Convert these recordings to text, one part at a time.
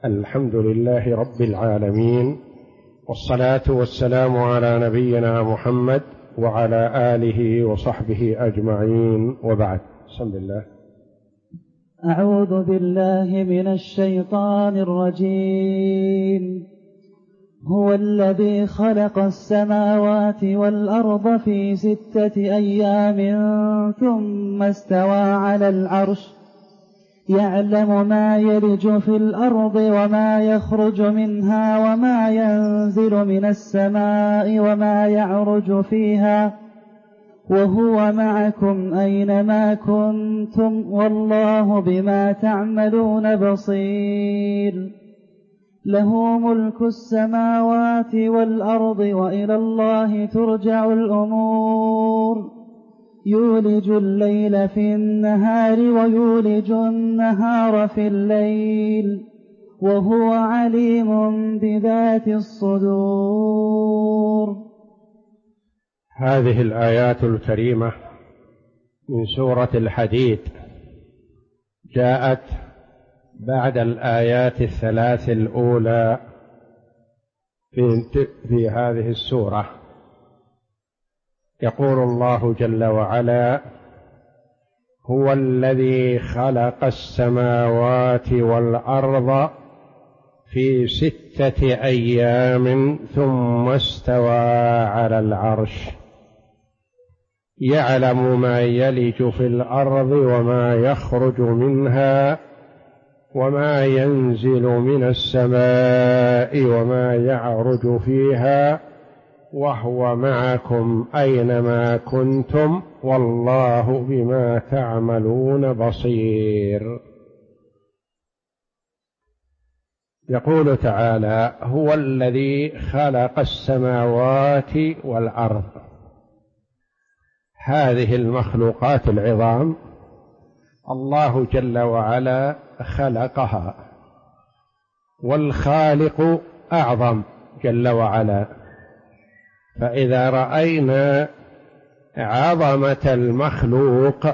الحمد لله رب العالمين، والصلاة والسلام على نبينا محمد وعلى آله وصحبه أجمعين، وبعد. بسم الله. أعوذ بالله من الشيطان الرجيم. هو الذي خلق السماوات والأرض في 6 أيام ثم استوى على العرش يعلم ما يلج في الأرض وما يخرج منها وما ينزل من السماء وما يعرج فيها وهو معكم أينما كنتم والله بما تعملون بصير. له ملك السماوات والأرض وإلى الله ترجع الأمور. يولج الليل في النهار ويولج النهار في الليل وهو عليم بذات الصدور. هذه الآيات الكريمة من سورة الحديد جاءت بعد الآيات الثلاث الأولى في هذه السورة. يقول الله جل وعلا: هو الذي خلق السماوات والأرض في 6 أيام ثم استوى على العرش يعلم ما يلج في الأرض وما يخرج منها وما ينزل من السماء وما يعرج فيها وهو معكم أينما كنتم والله بما تعملون بصير. يقول تعالى: هو الذي خلق السماوات والأرض. هذه المخلوقات العظام الله جل وعلا خلقها، والخالق أعظم جل وعلا. فإذا رأينا عظمة المخلوق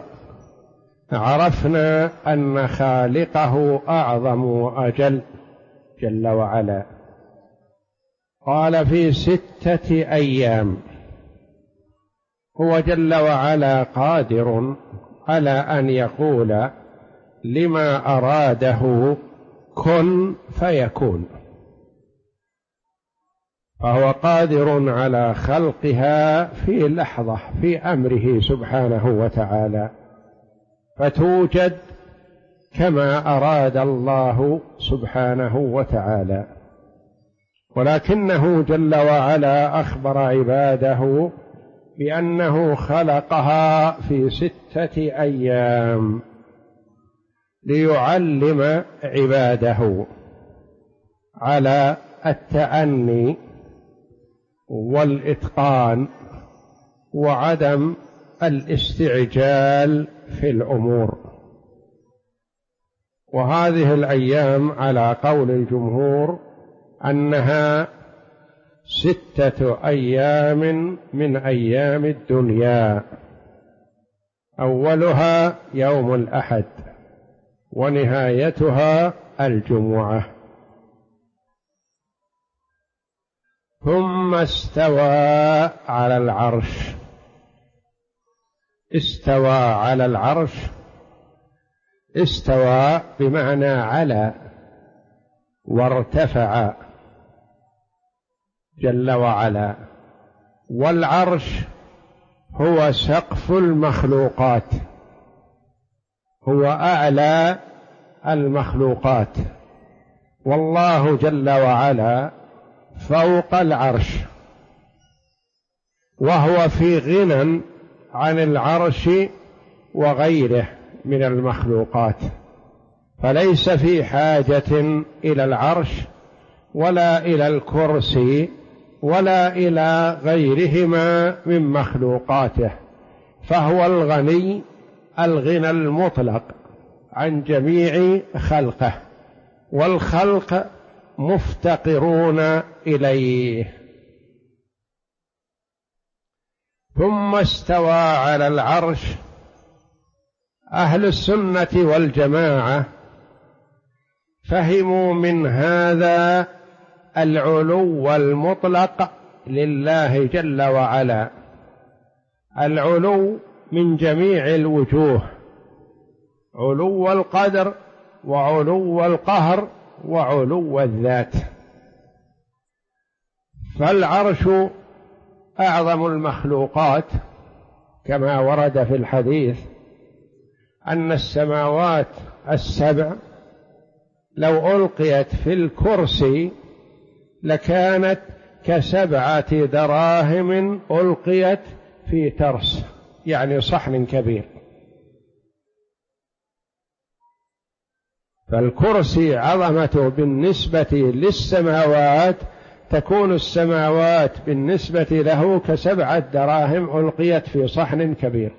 عرفنا أن خالقه أعظم وأجل جل وعلا. قال في 6 أيام. هو جل وعلا قادر على أن يقول لما أراده كن فيكون، فهو قادر على خلقها في لحظة في أمره سبحانه وتعالى، فتوجد كما أراد الله سبحانه وتعالى. ولكنه جل وعلا أخبر عباده بأنه خلقها في 6 أيام ليعلم عباده على التأني والإتقان وعدم الاستعجال في الأمور. وهذه الأيام على قول الجمهور أنها 6 أيام من أيام الدنيا، أولها يوم الأحد ونهايتها الجمعة. ثم استوى على العرش. استوى على العرش، استوى بمعنى على وارتفع جل وعلا. والعرش هو سقف المخلوقات، هو أعلى المخلوقات، والله جل وعلا فوق العرش، وهو في غنى عن العرش وغيره من المخلوقات، فليس في حاجة إلى العرش ولا إلى الكرسي ولا إلى غيرهما من مخلوقاته، فهو الغني الغنى المطلق عن جميع خلقه، والخلق مفتقرون إليه. ثم استوى على العرش. أهل السنة والجماعة فهموا من هذا العلو المطلق لله جل وعلا، العلو من جميع الوجوه، علو القدر وعلو القهر وعلو الذات. فالعرش أعظم المخلوقات، كما ورد في الحديث أن السماوات السبع لو ألقيت في الكرسي لكانت ك7 دراهم ألقيت في ترس، يعني صحن كبير. فالكرسي عظمته بالنسبة للسماوات تكون السماوات بالنسبة له ك7 دراهم ألقيت في صحن كبير،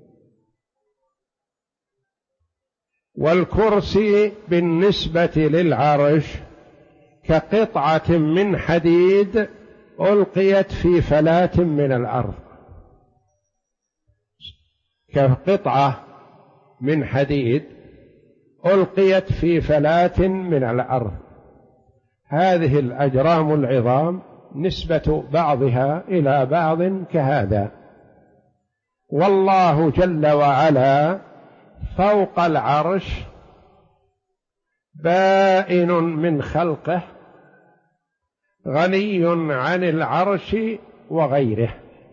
والكرسي بالنسبة للعرش كقطعة من حديد ألقيت في فلاة من الأرض، كقطعة من حديد ألقيت في فلاة من الأرض. هذه الأجرام العظام نسبة بعضها إلى بعض كهذا. والله جل وعلا فوق العرش بائن من خلقه، غني عن العرش وغيره.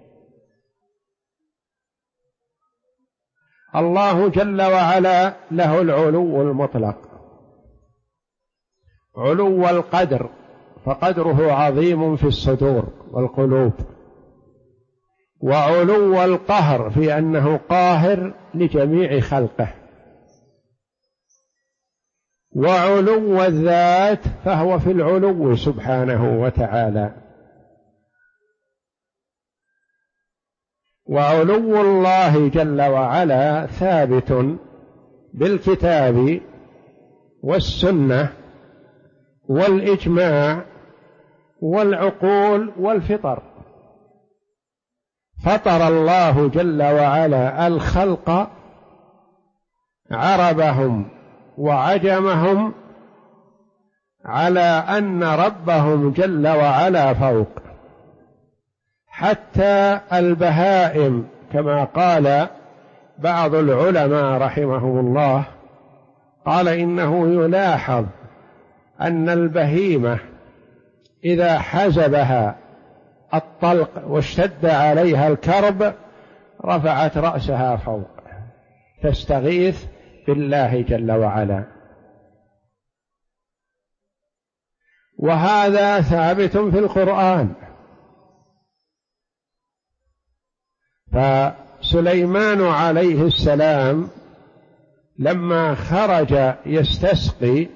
الله جل وعلا له العلو المطلق، علو القدر فقدره عظيم في الصدور والقلوب، وعلو القهر في أنه قاهر لجميع خلقه، وعلو الذات فهو في العلو سبحانه وتعالى. وعلو الله جل وعلا ثابت بالكتاب والسنة والإجماع والعقول والفطر. فطر الله جل وعلا الخلق عربهم وعجمهم على أن ربهم جل وعلا فوق، حتى البهائم كما قال بعض العلماء رحمهم الله، قال إنه يلاحظ أن البهيمة إذا حزبها الطلق واشتد عليها الكرب رفعت رأسها فوق تستغيث بالله جل وعلا، وهذا ثابت في القرآن. فسليمان عليه السلام لما خرج يستسقي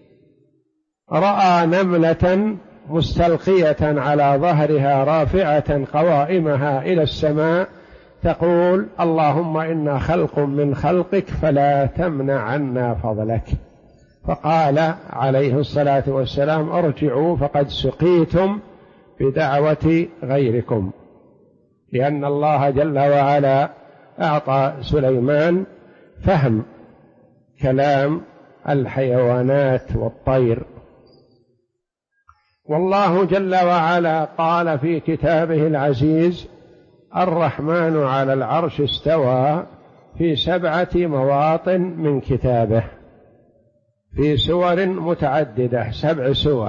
رأى نملة مستلقية على ظهرها رافعة قوائمها إلى السماء تقول: اللهم إنا خلق من خلقك فلا تمنع عنا فضلك. فقال عليه الصلاة والسلام: ارجعوا فقد سقيتم بدعوة غيركم، لأن الله جل وعلا أعطى سليمان فهم كلام الحيوانات والطير. والله جل وعلا قال في كتابه العزيز: الرحمن على العرش استوى، في 7 مواطن من كتابه، في سور متعددة، 7 سور.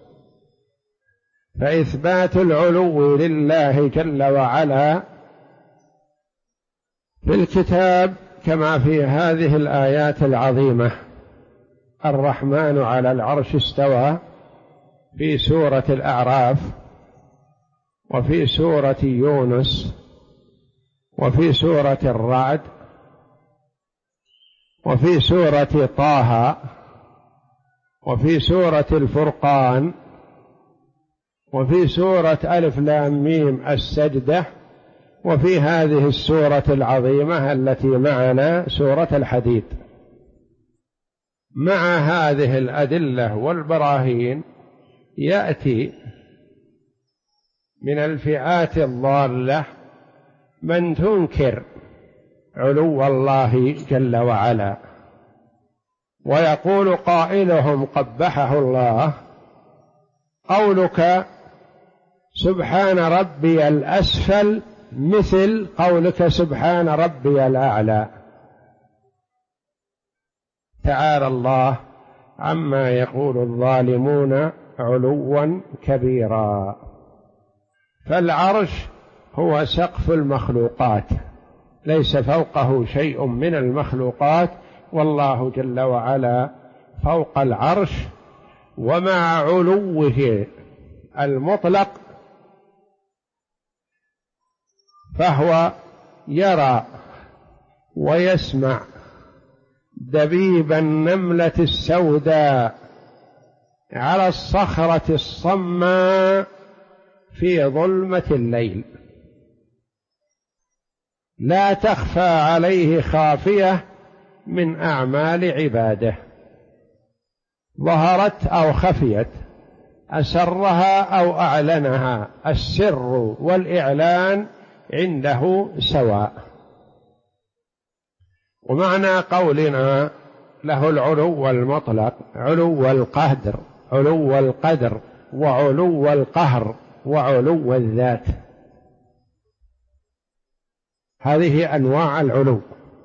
فإثبات العلو لله جل وعلا في الكتاب كما في هذه الآيات العظيمة: الرحمن على العرش استوى، في سورة الأعراف، وفي سورة يونس، وفي سورة الرعد، وفي سورة طه، وفي سورة الفرقان، وفي سورة ألف لام ميم السجدة، وفي هذه السورة العظيمة التي معنا سورة الحديد. مع هذه الأدلة والبراهين يأتي من الفئات الضالة من تنكر علو الله جل وعلا، ويقول قائلهم قبحه الله: قولك سبحان ربي الأسفل مثل قولك سبحان ربي الأعلى. تعالى الله عما يقول الظالمون علوا كبيرا. فالعرش هو سقف المخلوقات، ليس فوقه شيء من المخلوقات، والله جل وعلا فوق العرش. ومع علوه المطلق فهو يرى ويسمع دبيب النملة السوداء على الصخرة الصماء في ظلمة الليل، لا تخفى عليه خافية من أعمال عباده، ظهرت أو خفيت، أسرها أو أعلنها، السر والإعلان عنده سواء. ومعنى قولنا له العلو المطلق علو القدر، علو القدر، وعلو القهر، وعلو الذات، هذه أنواع العلو.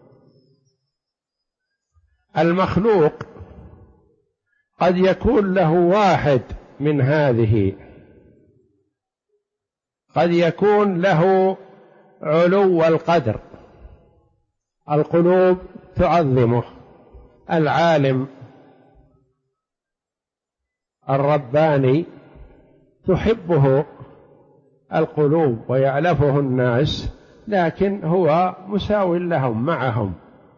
المخلوق قد يكون له واحد من هذه، قد يكون له علو القدر، القلوب تعظمه، العالم الرباني تحبه القلوب ويألفه الناس، لكن هو مساو لهم معهم.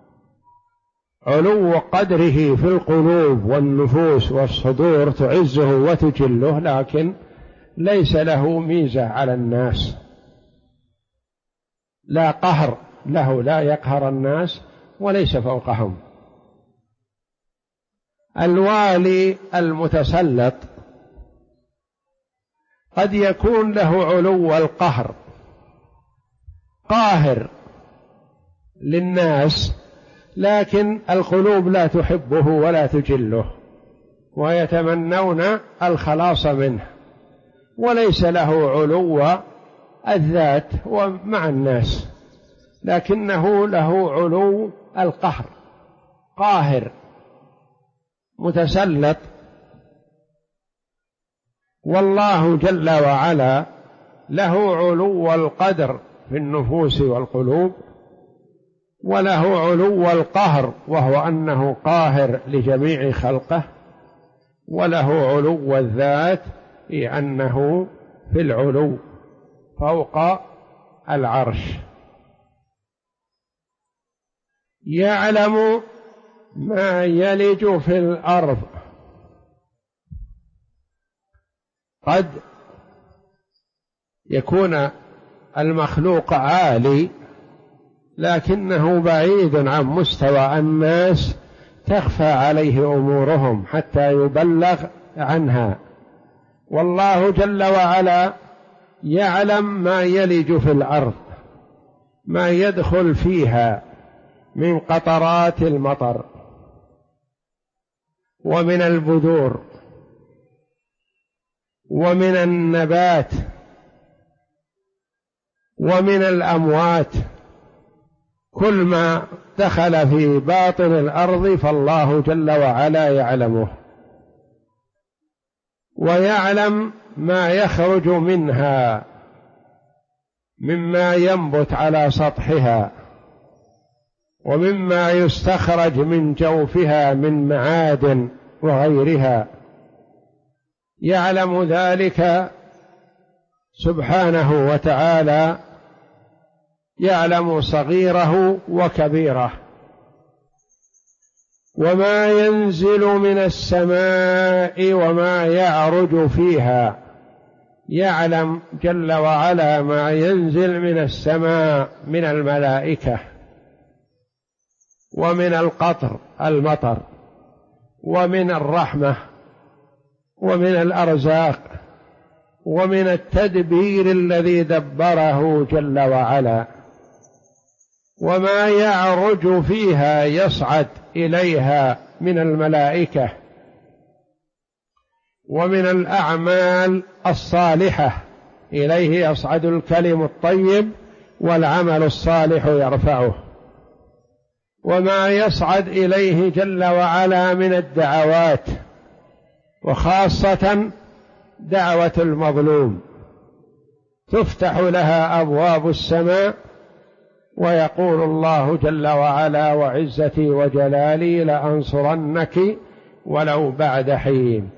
علو قدره في القلوب والنفوس والصدور تعزه وتجله، لكن ليس له ميزة على الناس، لا قهر له، لا يقهر الناس وليس فوقهم. الوالي المتسلط قد يكون له علو القهر، قاهر للناس، لكن القلوب لا تحبه ولا تجله ويتمنون الخلاص منه، وليس له علو الذات ومع الناس، لكنه له علو القهر، قاهر متسلط. والله جل وعلا له علو القدر في النفوس والقلوب، وله علو القهر وهو أنه قاهر لجميع خلقه، وله علو الذات في أنه في العلو فوق العرش. يعلم ما يلج في الأرض، قد يكون المخلوق عالي لكنه بعيد عن مستوى الناس، تخفى عليه أمورهم حتى يبلغ عنها. والله جل وعلا يعلم ما يلج في الأرض، ما يدخل فيها من قطرات المطر ومن البذور ومن النبات ومن الأموات، كل ما دخل في باطن الأرض فالله جل وعلا يعلمه، ويعلم ما يخرج منها مما ينبت على سطحها ومما يستخرج من جوفها من معادن وغيرها، يعلم ذلك سبحانه وتعالى، يعلم صغيره وكبيره. وما ينزل من السماء وما يعرج فيها، يعلم جل وعلا ما ينزل من السماء من الملائكة ومن القطر المطر ومن الرحمة ومن الأرزاق ومن التدبير الذي دبره جل وعلا. وما يعرج فيها يصعد إليها من الملائكة ومن الأعمال الصالحة، إليه يصعد الكلم الطيب والعمل الصالح يرفعه. وما يصعد إليه جل وعلا من الدعوات، وخاصة دعوة المظلوم تفتح لها أبواب السماء، ويقول الله جل وعلا: وعزتي وجلالي لأنصرنك ولو بعد حين.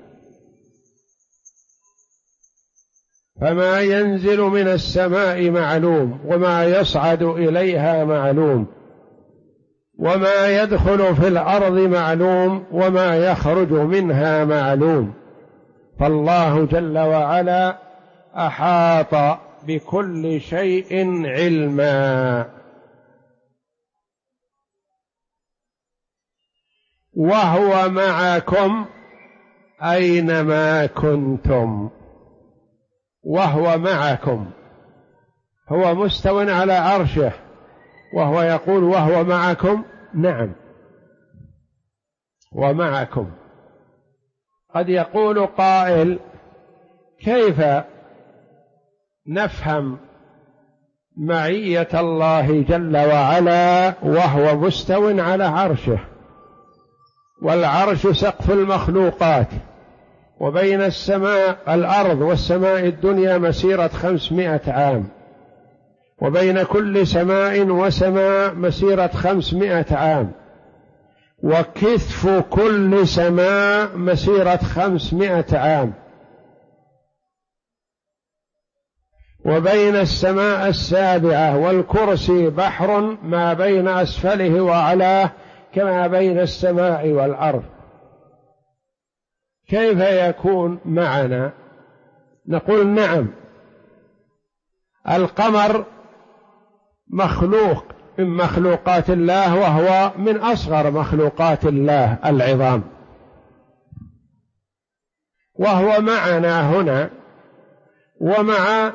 فما ينزل من السماء معلوم، وما يصعد إليها معلوم، وما يدخل في الأرض معلوم، وما يخرج منها معلوم. فالله جل وعلا أحاط بكل شيء علما. وهو معكم أينما كنتم. وهو معكم، هو مستو على عرشه، وهو يقول: وهو معكم. نعم، ومعكم. قد يقول قائل: كيف نفهم معية الله جل وعلا وهو مستو على عرشه، والعرش سقف المخلوقات، وبين الأرض والسماء الدنيا مسيرة 500 عام، وبين كل سماء وسماء مسيرة 500 عام، وكثف كل سماء مسيرة 500 عام، وبين السماء السابعة والكرسي بحر ما بين أسفله وأعلاه كما بين السماء والأرض. كيف يكون معنا؟ نقول: نعم، القمر مخلوق من مخلوقات الله، وهو من أصغر مخلوقات الله العظام، وهو معنا هنا ومع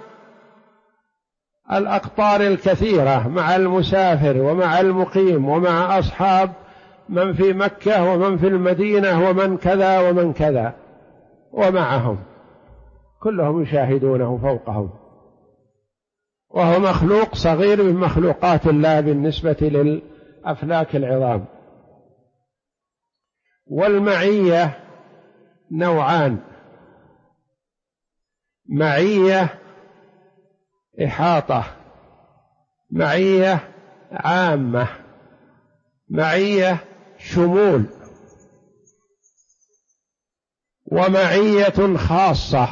الأقطار الكثيرة، مع المسافر ومع المقيم ومع أصحاب من في مكة ومن في المدينة ومن كذا ومن كذا، ومعهم كلهم يشاهدونه فوقهم، وهو مخلوق صغير من مخلوقات الله بالنسبة للأفلاك العظام. والمعية نوعان: معية إحاطة، معية عامة، معية شمول، ومعية خاصة.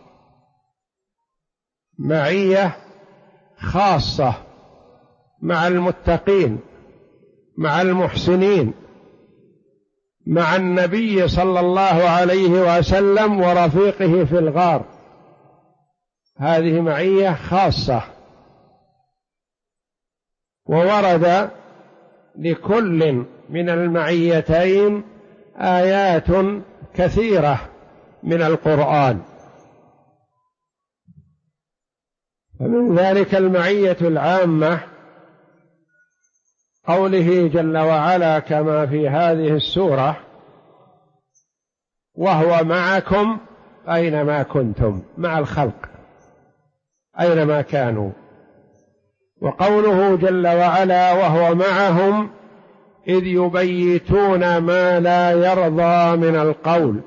معية خاصة مع المتقين، مع المحسنين، مع النبي صلى الله عليه وسلم ورفيقه في الغار، هذه معية خاصة. وورد لكل من المعيتين آيات كثيرة من القرآن. فمن ذلك المعية العامة قوله جل وعلا كما في هذه السورة: وهو معكم أينما كنتم، مع الخلق أينما كانوا. وقوله جل وعلا: وهو معهم إذ يبيتون ما لا يرضى من القول.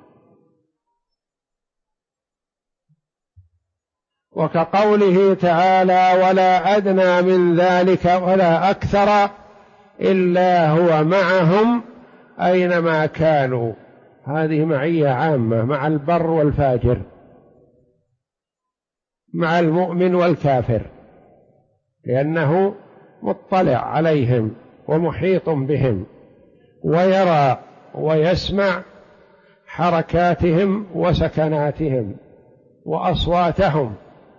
وكقوله تعالى: ولا أدنى من ذلك ولا أكثر إلا هو معهم أينما كانوا. هذه معية عامة مع البر والفاجر، مع المؤمن والكافر، لأنه مطلع عليهم ومحيط بهم، ويرى ويسمع حركاتهم وسكناتهم وأصواتهم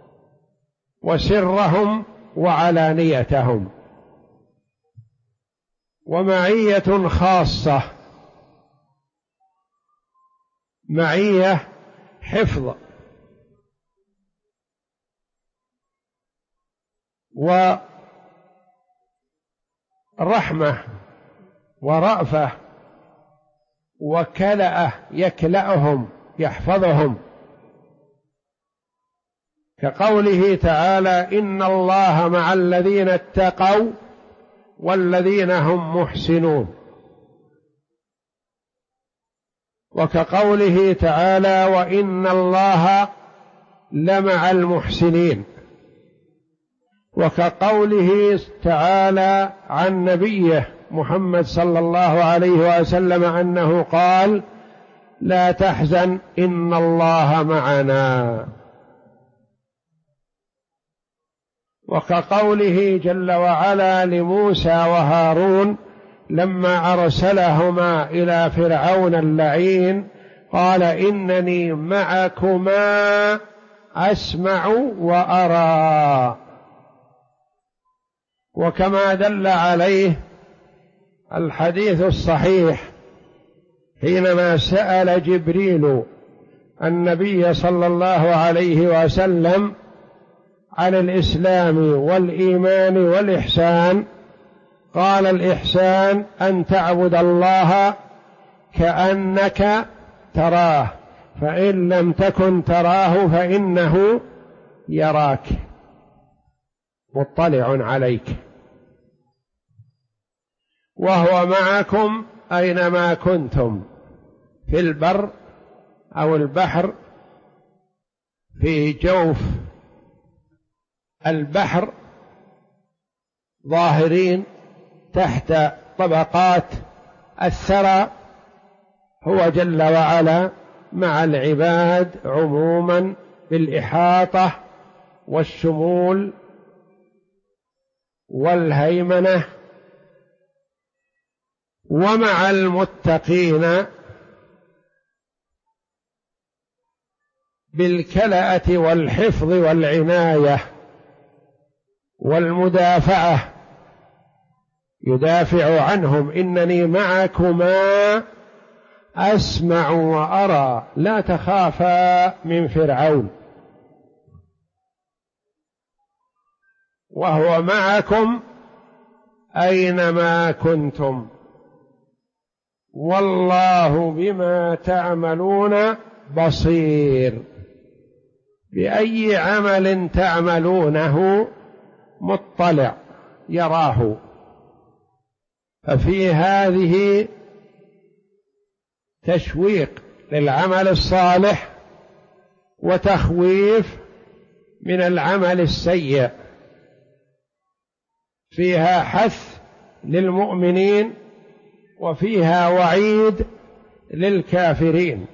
وسرهم وعلانيتهم. ومعية خاصة، معية حفظ ورحمة ورأفة وكلأه يكلأهم يحفظهم، كقوله تعالى إن الله مع الذين اتقوا والذين هم محسنون، وكقوله تعالى وإن الله لمع المحسنين، وكقوله تعالى عن نبيه محمد صلى الله عليه وسلم أنه قال لا تحزن إن الله معنا، وكقوله جل وعلا لموسى وهارون لما أرسلهما إلى فرعون اللعين قال إنني معكما أسمع وأرى، وكما دل عليه الحديث الصحيح حينما سأل جبريل النبي صلى الله عليه وسلم عن الإسلام والإيمان والإحسان، قال الإحسان أن تعبد الله كأنك تراه فإن لم تكن تراه فإنه يراك مطلع عليك، وهو معكم أينما كنتم في البر أو البحر، في جوف البحر ظاهرين تحت طبقات الثرى، هو جل وعلا مع العباد عموما بالإحاطة والشمول والهيمنة، ومع المتقين بالكلأة والحفظ والعناية والمدافعة، يدافع عنهم إنني معكما أسمع وأرى لا تخافا من فرعون، وهو معكم أينما كنتم والله بما تعملون بصير، بأي عمل تعملونه مطلع يراه. ففي هذه تشويق للعمل الصالح وتخويف من العمل السيء، فيها حث للمؤمنين وفيها وعيد للكافرين،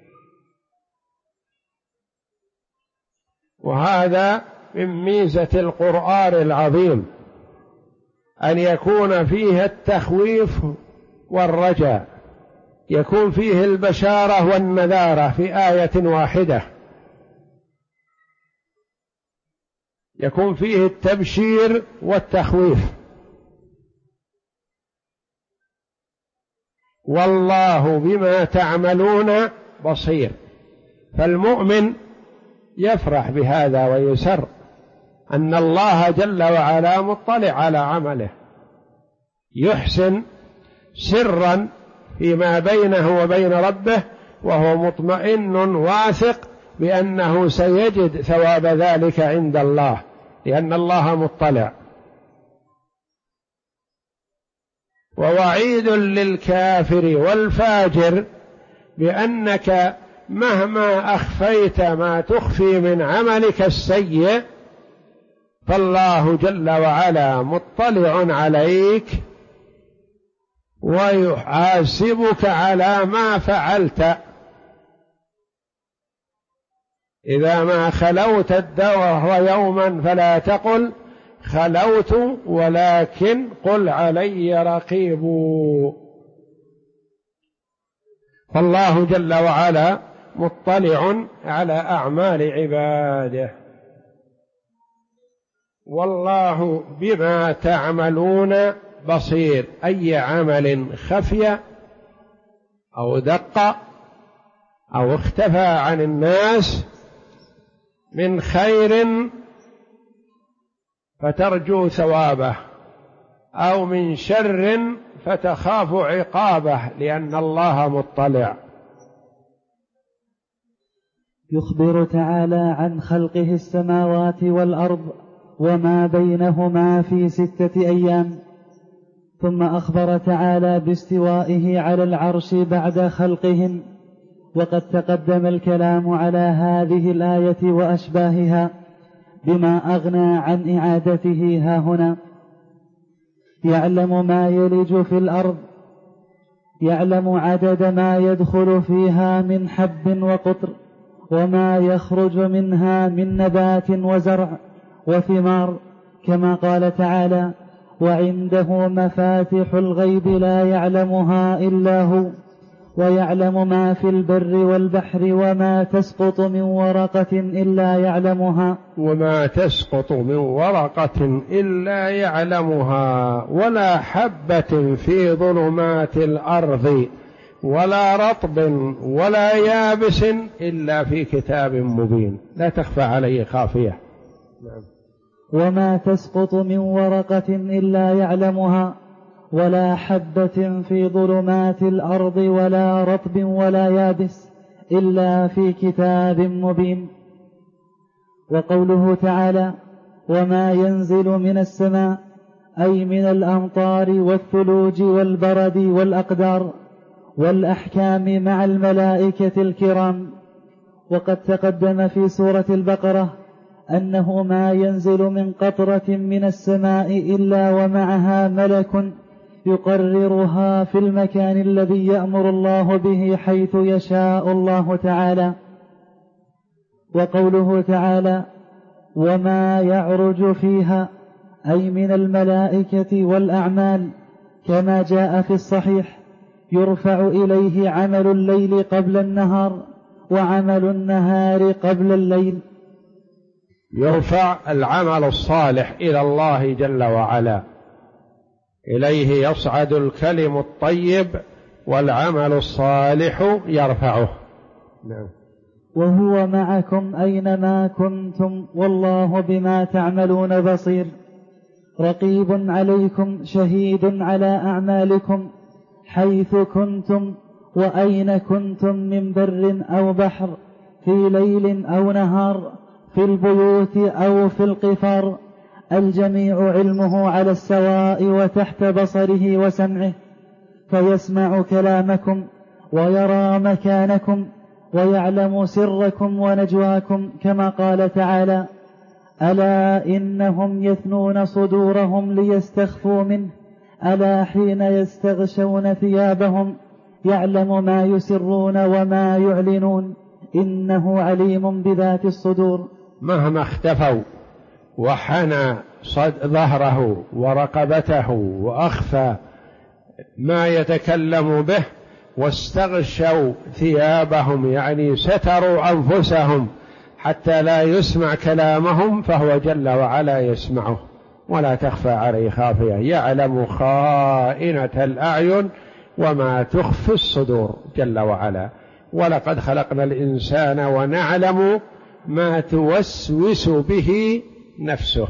وهذا من ميزة القرآن العظيم أن يكون فيه التخويف والرجاء، يكون فيه البشارة والنذارة في آية واحدة، يكون فيه التبشير والتخويف. والله بما تعملون بصير، فالمؤمن يفرح بهذا ويسر أن الله جل وعلا مطلع على عمله، يحسن سرا فيما بينه وبين ربه، وهو مطمئن واثق بأنه سيجد ثواب ذلك عند الله، لأن الله مطلع. ووعيد للكافر والفاجر بأنك مهما أخفيت ما تخفي من عملك السيء فالله جل وعلا مطلع عليك ويحاسبك على ما فعلت. إذا ما خلوت الدهر يوما فلا تقل خلوت ولكن قل علي رقيب. فالله جل وعلا مطلع على أعمال عباده. والله بما تعملون بصير، أي عمل خفي أو دق أو اختفى عن الناس من خير فترجو ثوابه أو من شر فتخاف عقابه لأن الله مطلع. يخبر تعالى عن خلقه السماوات والأرض وما بينهما في 6 أيام، ثم أخبر تعالى باستوائه على العرش بعد خلقهم، وقد تقدم الكلام على هذه الآية وأشباهها بما أغنى عن إعادته هاهنا. يعلم ما يلج في الأرض، يعلم عدد ما يدخل فيها من حب وقطر، وما يخرج منها من نبات وزرع وثمار، كما قال تعالى: وعنده مفاتح الغيب لا يعلمها إلا هو، ويعلم ما في البر والبحر وما تسقط من ورقة إلا يعلمها، وما تسقط من ورقة إلا يعلمها، ولا حبة في ظلمات الأرض ولا رطب ولا يابس إلا في كتاب مبين لا تخفى عليه خافية. وما تسقط من ورقة إلا يعلمها، ولا حبة في ظلمات الأرض ولا رطب ولا يابس إلا في كتاب مبين. وقوله تعالى: وما ينزل من السماء، أي من الأمطار والثلوج والبرد والأقدار والأحكام مع الملائكة الكرام. وقد تقدم في سورة البقرة أنه ما ينزل من قطرة من السماء إلا ومعها ملك يقررها في المكان الذي يأمر الله به حيث يشاء الله تعالى. وقوله تعالى: وما يعرج فيها، أي من الملائكة والأعمال، كما جاء في الصحيح: يرفع إليه عمل الليل قبل النهار وعمل النهار قبل الليل. يرفع العمل الصالح إلى الله جل وعلا، إليه يصعد الكلم الطيب والعمل الصالح يرفعه. نعم. وهو معكم أينما كنتم والله بما تعملون بصير، رقيب عليكم شهيد على أعمالكم حيث كنتم وأين كنتم من بر أو بحر، في ليل أو نهار، في البيوت أو في القفار، الجميع علمه على السواء وتحت بصره وسمعه، فيسمع كلامكم ويرى مكانكم ويعلم سركم ونجواكم، كما قال تعالى: ألا إنهم يثنون صدورهم ليستخفوا منه، ألا حين يستغشون ثيابهم يعلم ما يسرون وما يعلنون إنه عليم بذات الصدور. مهما اختفوا وحنى ظهره ورقبته وأخفى ما يتكلم به واستغشوا ثيابهم، يعني ستروا أنفسهم حتى لا يسمع كلامهم، فهو جل وعلا يسمعه ولا تخفى عليه خافية، يعلم خائنة الأعين وما تخفي الصدور جل وعلا. ولقد خلقنا الإنسان ونعلم ما توسوس به نفسه.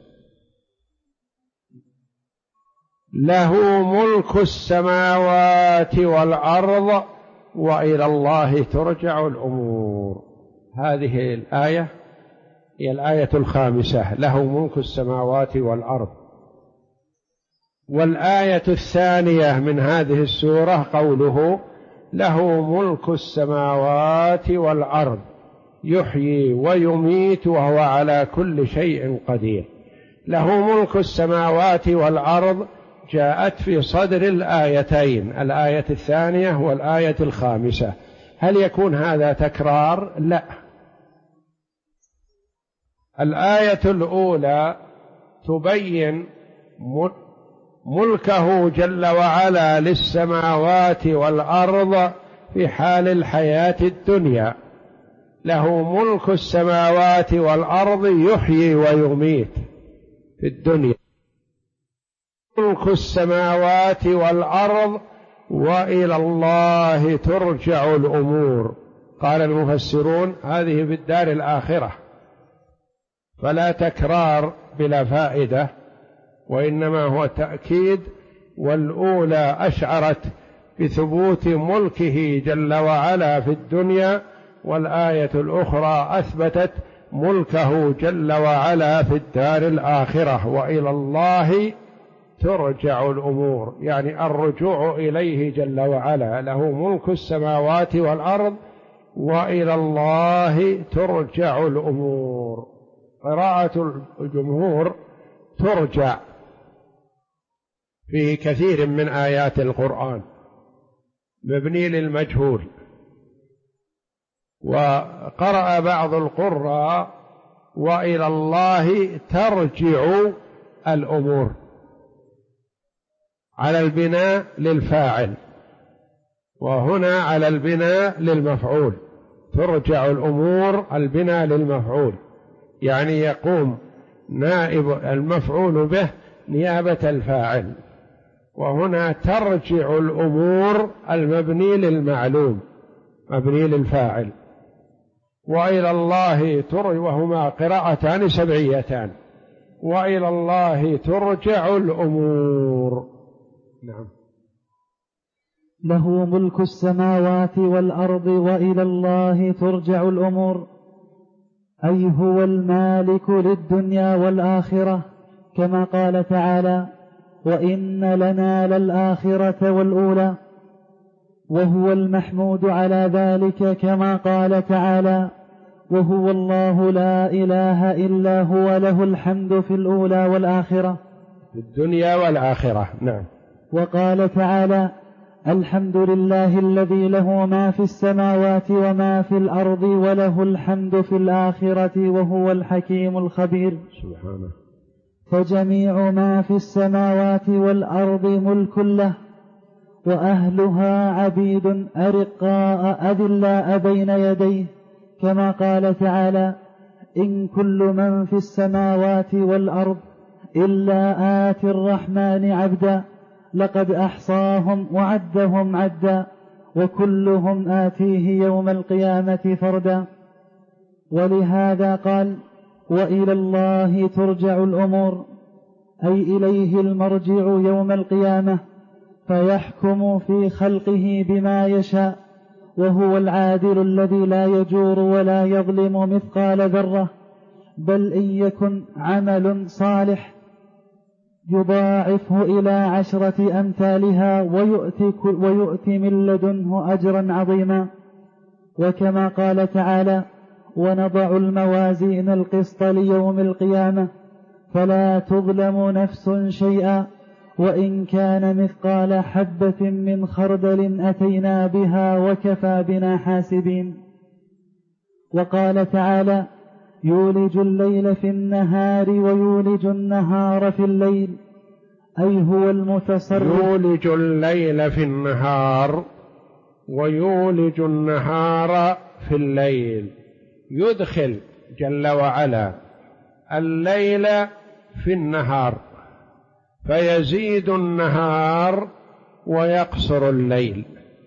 له ملك السماوات والأرض وإلى الله ترجع الأمور. هذه الآية هي الآية 5: له ملك السماوات والأرض. والآية 2 من هذه السورة قوله: له ملك السماوات والأرض يحيي ويميت وهو على كل شيء قدير. له ملك السماوات والأرض جاءت في صدر الآيتين، الآية 2 والآية 5. هل يكون هذا تكرار؟ لا. الآية الأولى تبين ملكه جل وعلا للسماوات والأرض في حال الحياة الدنيا، له ملك السماوات والأرض يحيي ويميت في الدنيا، ملك السماوات والأرض وإلى الله ترجع الأمور. قال المفسرون هذه في الدار الآخرة، فلا تكرار بلا فائدة، وإنما هو تأكيد، والأولى أشعرت بثبوت ملكه جل وعلا في الدنيا، والآية الأخرى أثبتت ملكه جل وعلا في الدار الآخرة. وإلى الله ترجع الأمور، يعني الرجوع إليه جل وعلا، له ملك السماوات والأرض، وإلى الله ترجع الأمور. قراءة الجمهور ترجع في كثير من آيات القرآن مبني للمجهول، وقرأ بعض القراء وإلى الله ترجع الأمور على البناء للفاعل، وهنا على البناء للمفعول. ترجع الأمور البناء للمفعول، يعني يقوم نائب المفعول به نيابة الفاعل، وهنا ترجع الأمور المبني للمعلوم مبني للفاعل. وإلى الله ترجع، وهما قراءتان سبعيتان، وإلى الله ترجع الأمور. نعم. له ملك السماوات والأرض وإلى الله ترجع الأمور، أي هو المالك للدنيا والآخرة، كما قال تعالى: وإن لنا للآخرة والأولى. وهو المحمود على ذلك، كما قال تعالى: وهو الله لا إله إلا هو له الحمد في الأولى والآخرة، في الدنيا والآخرة. نعم. وقال تعالى: الحمد لله الذي له ما في السماوات وما في الأرض وله الحمد في الآخرة وهو الحكيم الخبير. سبحانه. فجميع ما في السماوات والأرض ملك له، وأهلها عبيد أرقاء أذلاء بين يديه، كما قال تعالى: إن كل من في السماوات والأرض إلا آتي الرحمن عبدا لقد أحصاهم وعدهم عدا وكلهم آتيه يوم القيامة فردا. ولهذا قال: وإلى الله ترجع الأمور، أي إليه المرجع يوم القيامة، فيحكم في خلقه بما يشاء، وهو العادل الذي لا يجور ولا يظلم مثقال ذرة، بل إن يكن عمل صالح يضاعفه إلى 10 أمثالها ويؤتي من لدنه أجرا عظيما. وكما قال تعالى: ونضع الموازين القسط ليوم القيامة فلا تظلم نفس شيئا وإن كان مثقال حبة من خردل أتينا بها وكفى بنا حاسبين. وقال تعالى: يولج الليل في النهار ويولج النهار في الليل، أي هو المتصرف. يولج الليل في النهار ويولج النهار في الليل، يدخل جل وعلا الليل في النهار فيزيد النهار ويقصر الليل،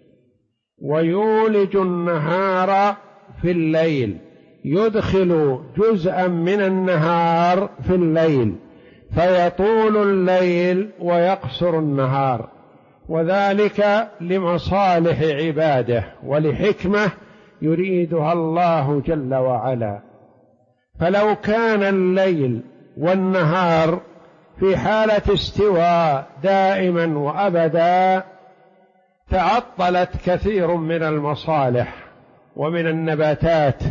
ويولج النهار في الليل، يدخل جزءا من النهار في الليل فيطول الليل ويقصر النهار، وذلك لمصالح عباده ولحكمة يريدها الله جل وعلا. فلو كان الليل والنهار في حالة استواء دائما وأبدا تعطلت كثير من المصالح ومن النباتات،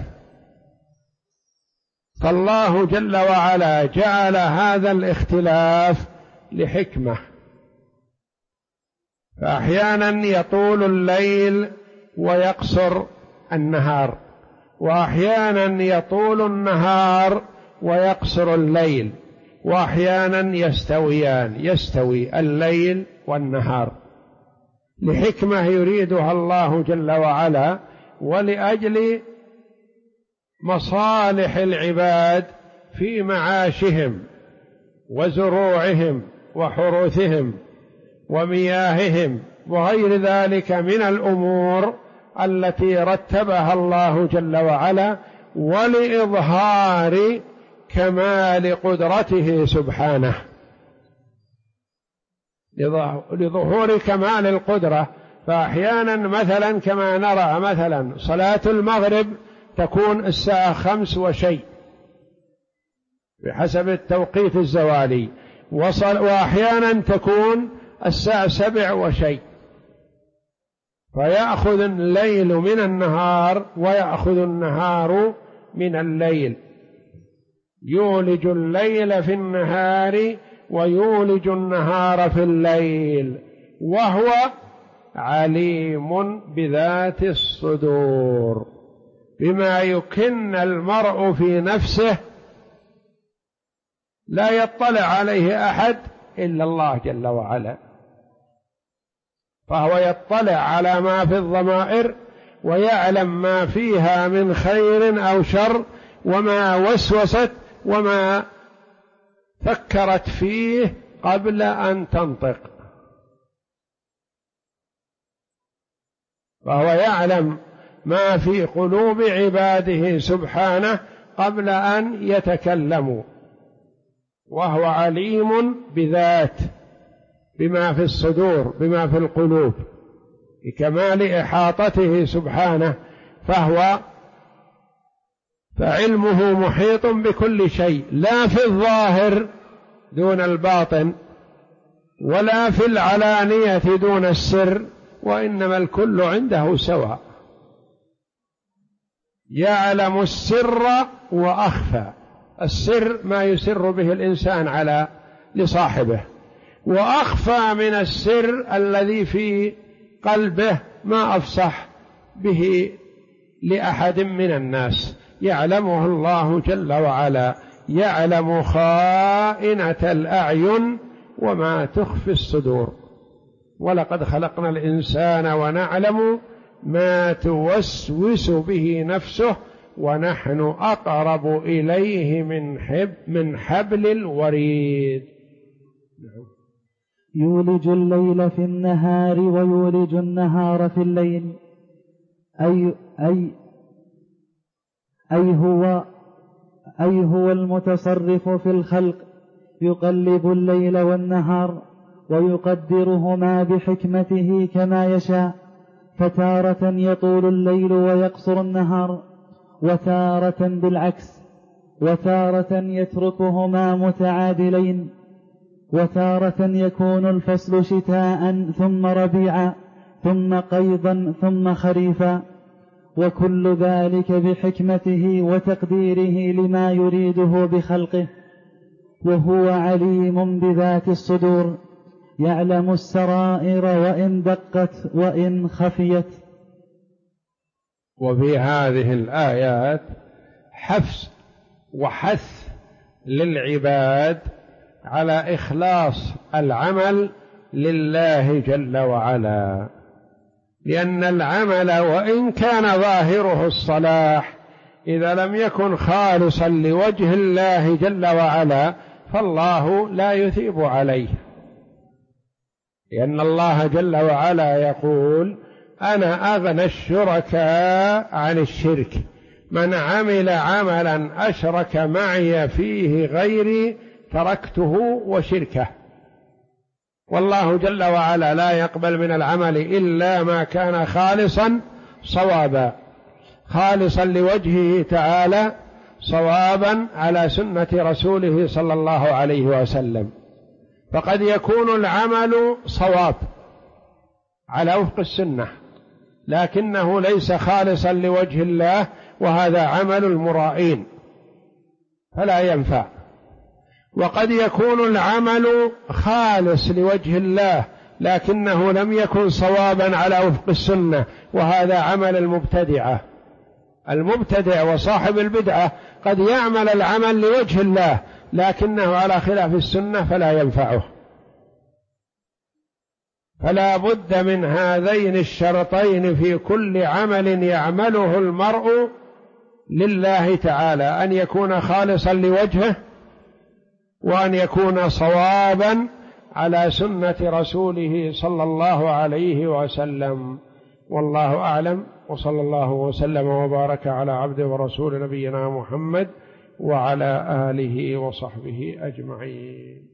فالله جل وعلا جعل هذا الاختلاف لحكمة، فأحيانا يطول الليل ويقصر النهار، وأحيانا يطول النهار ويقصر الليل، وأحيانا يستوي الليل والنهار، لحكمة يريدها الله جل وعلا ولأجل مصالح العباد في معاشهم وزروعهم وحروثهم ومياههم وغير ذلك من الأمور التي رتبها الله جل وعلا، ولإظهار كمال قدرته سبحانه. لظهور كمال القدرة. فأحيانا مثلا كما نرى مثلا صلاة المغرب تكون الساعة 5 وشيء بحسب التوقيت الزوالي، وأحيانا تكون الساعة 7 وشيء، فيأخذ الليل من النهار ويأخذ النهار من الليل، يولج الليل في النهار ويولج النهار في الليل، وهو عليم بذات الصدور، بما يكن المرء في نفسه لا يطلع عليه أحد إلا الله جل وعلا، فهو يطلع على ما في الضمائر ويعلم ما فيها من خير أو شر، وما وسوست وما فكرت فيه قبل أن تنطق، فهو يعلم ما في قلوب عباده سبحانه قبل أن يتكلموا، وهو عليم بذات بما في الصدور بما في القلوب بكمال إحاطته سبحانه، فعلمه محيط بكل شيء، لا في الظاهر دون الباطن ولا في العلانية دون السر، وإنما الكل عنده سواء، يعلم السر وأخفى. السر ما يسر به الإنسان لصاحبه، وأخفى من السر الذي في قلبه ما أفصح به لأحد من الناس، يعلمه الله جل وعلا، يعلم خائنة الأعين وما تخفي الصدور، ولقد خلقنا الإنسان ونعلم ما توسوس به نفسه ونحن أقرب إليه من حبل الوريد. يولج الليل في النهار ويولج النهار في الليل، أي هو المتصرف في الخلق، يقلب الليل والنهار ويقدرهما بحكمته كما يشاء، فتارة يطول الليل ويقصر النهار، وتارة بالعكس، وتارة يتركهما متعادلين، وتارة يكون الفصل شتاء ثم ربيعا ثم قيضا ثم خريفا، وكل ذلك بحكمته وتقديره لما يريده بخلقه، وهو عليم بذات الصدور، يعلم السرائر وإن دقت وإن خفيت. وفي هذه الآيات حفز وحث للعباد على إخلاص العمل لله جل وعلا، لأن العمل وإن كان ظاهره الصلاح إذا لم يكن خالصا لوجه الله جل وعلا فالله لا يثيب عليه، لأن الله جل وعلا يقول: أنا أغنى الشركاء عن الشرك، من عمل عملا أشرك معي فيه غيري تركته وشركه. والله جل وعلا لا يقبل من العمل إلا ما كان خالصا صوابا، خالصا لوجهه تعالى، صوابا على سنة رسوله صلى الله عليه وسلم. فقد يكون العمل صواب على وفق السنة لكنه ليس خالصا لوجه الله، وهذا عمل المرائين فلا ينفع. وقد يكون العمل خالص لوجه الله لكنه لم يكن صوابا على وفق السنة، وهذا عمل المبتدعة. المبتدع وصاحب البدعة قد يعمل العمل لوجه الله لكنه على خلاف السنة فلا ينفعه. فلا بد من هذين الشرطين في كل عمل يعمله المرء لله تعالى، أن يكون خالصا لوجهه، وأن يكون صوابا على سنة رسوله صلى الله عليه وسلم. والله أعلم، وصلى الله وسلم وبارك على عبده ورسول نبينا محمد وعلى آله وصحبه أجمعين.